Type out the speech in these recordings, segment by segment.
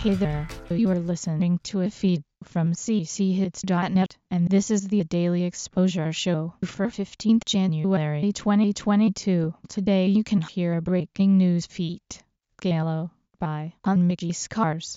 Hey there, you are listening to a feed from cchits.net, and this is the Daily Exposure Show for 15th January 2022. Today you can hear a breaking news feed. Galo by Mickey Scars.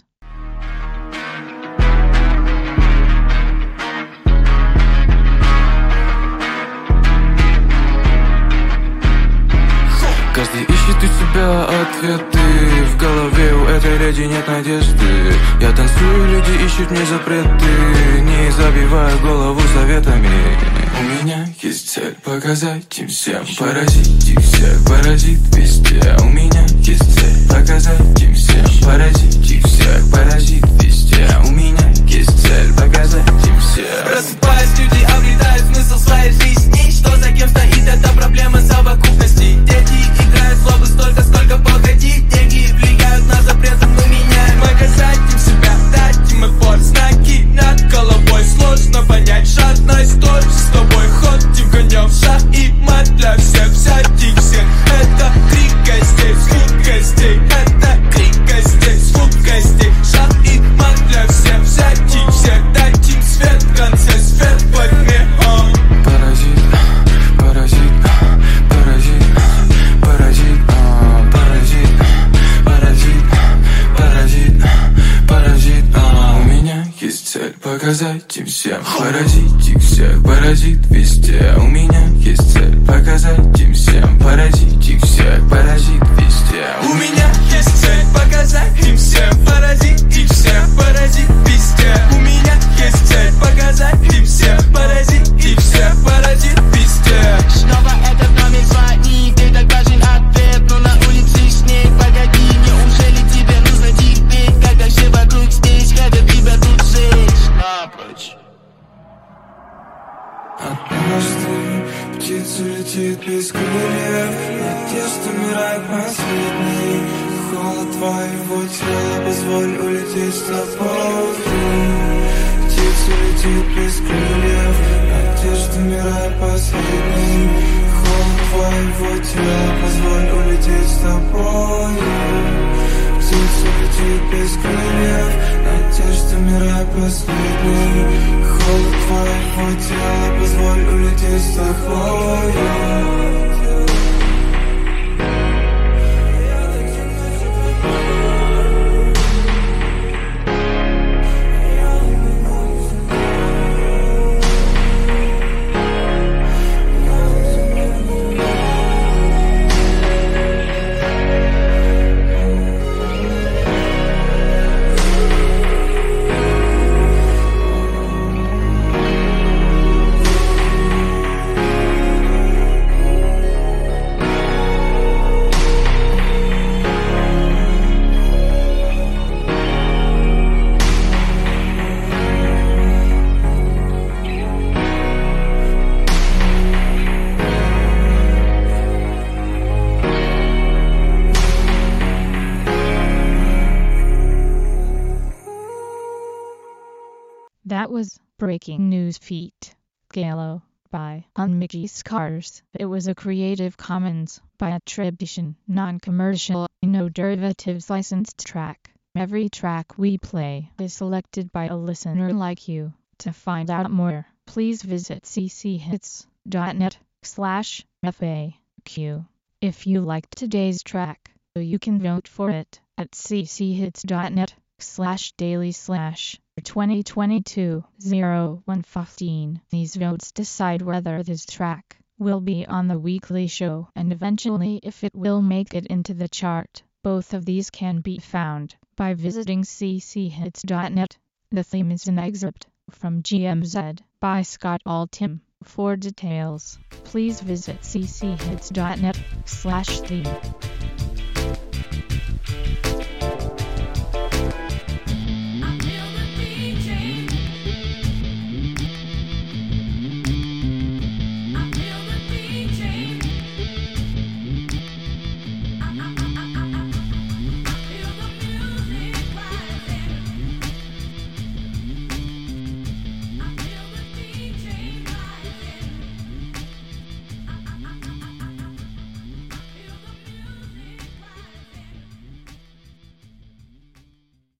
Каждый ищет у себя ответы. В голове у этой леди нет надежды. Я танцую, люди ищут мне запреты. Не забивая голову советами. У меня есть цель показать им всем, поразить их всех, поразит везде. У меня есть цель показать им всем, поразить их всех, поразит везде. У меня есть цель показать им всем. Просыпаясь, люди обретают смысл своей жизни. Что за кем стоит, это проблема совокупности. Дети играют слабо столько, сколько погодить. Деньги влияют на запретом, мы меняем. Показать им себя, дать им опор. Знаки над головой, сложно понять. Жадная история с тобой. Ходим конем, шаг и мат для всех. Взять их всех, это крик гостей, звук гостей. Это крик гостей, звук гостей. Шаг и мат для всех. Взять их всех, дать им свет в конце, свет во тьме. Паразит, паразит, паразит, паразит, паразит, паразит, паразит, паразит. У меня есть цель показать им всем, поразить их всех, паразит везде. У меня есть цель показать им всем, поразить их всех, паразит везде. У меня есть цель показать им всем, поразить их всех, паразит везде. У меня есть цель показать им всем, поразить их всех, паразит везде. Снова этот номер звонит, ты так важен ответ, но на улице снег. Погоди, неужели тебе нужно теперь, когда все вокруг здесь хотят тебя тут здесь напрочь? Однажды птица летит без крыльев, надежда умирает последней. Холод твоего тела, позволь улететь с тобой. Птица летит без крыльев, надежда умирает последней. Холод твоего тела, позволь улететь с тобой. Птица летит без крыльев, надежда умирает последней. Холод твоего тела, позволь улететь с тобой. That was Breaking News feed. Galo by Mickey Scars. It was a Creative Commons by attribution, non-commercial, no derivatives licensed track. Every track we play is selected by a listener like you. To find out more, please visit cchits.net/FAQ. If you liked today's track, you can vote for it at cchits.net/daily/2022-0115. These votes decide whether this track will be on the weekly show and eventually if it will make it into the chart. Both of these can be found by visiting cchits.net. The theme is an excerpt from GMZ by Scott Altham. For details, please visit cchits.net/theme.